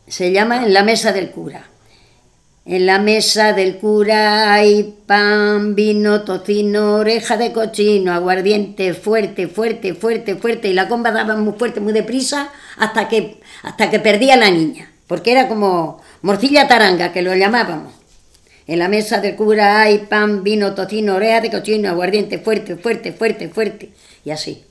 Se llama En la mesa del cura. En la mesa del cura hay pan, vino, tocino, oreja de cochino, aguardiente, fuerte, fuerte, fuerte, fuerte. Y la comba daba muy fuerte, muy deprisa, hasta que perdía a la niña. Porque era como morcilla taranga, que lo llamábamos. En la mesa del cura hay pan, vino, tocino, oreja de cochino, aguardiente, fuerte, fuerte, fuerte, fuerte. Y así.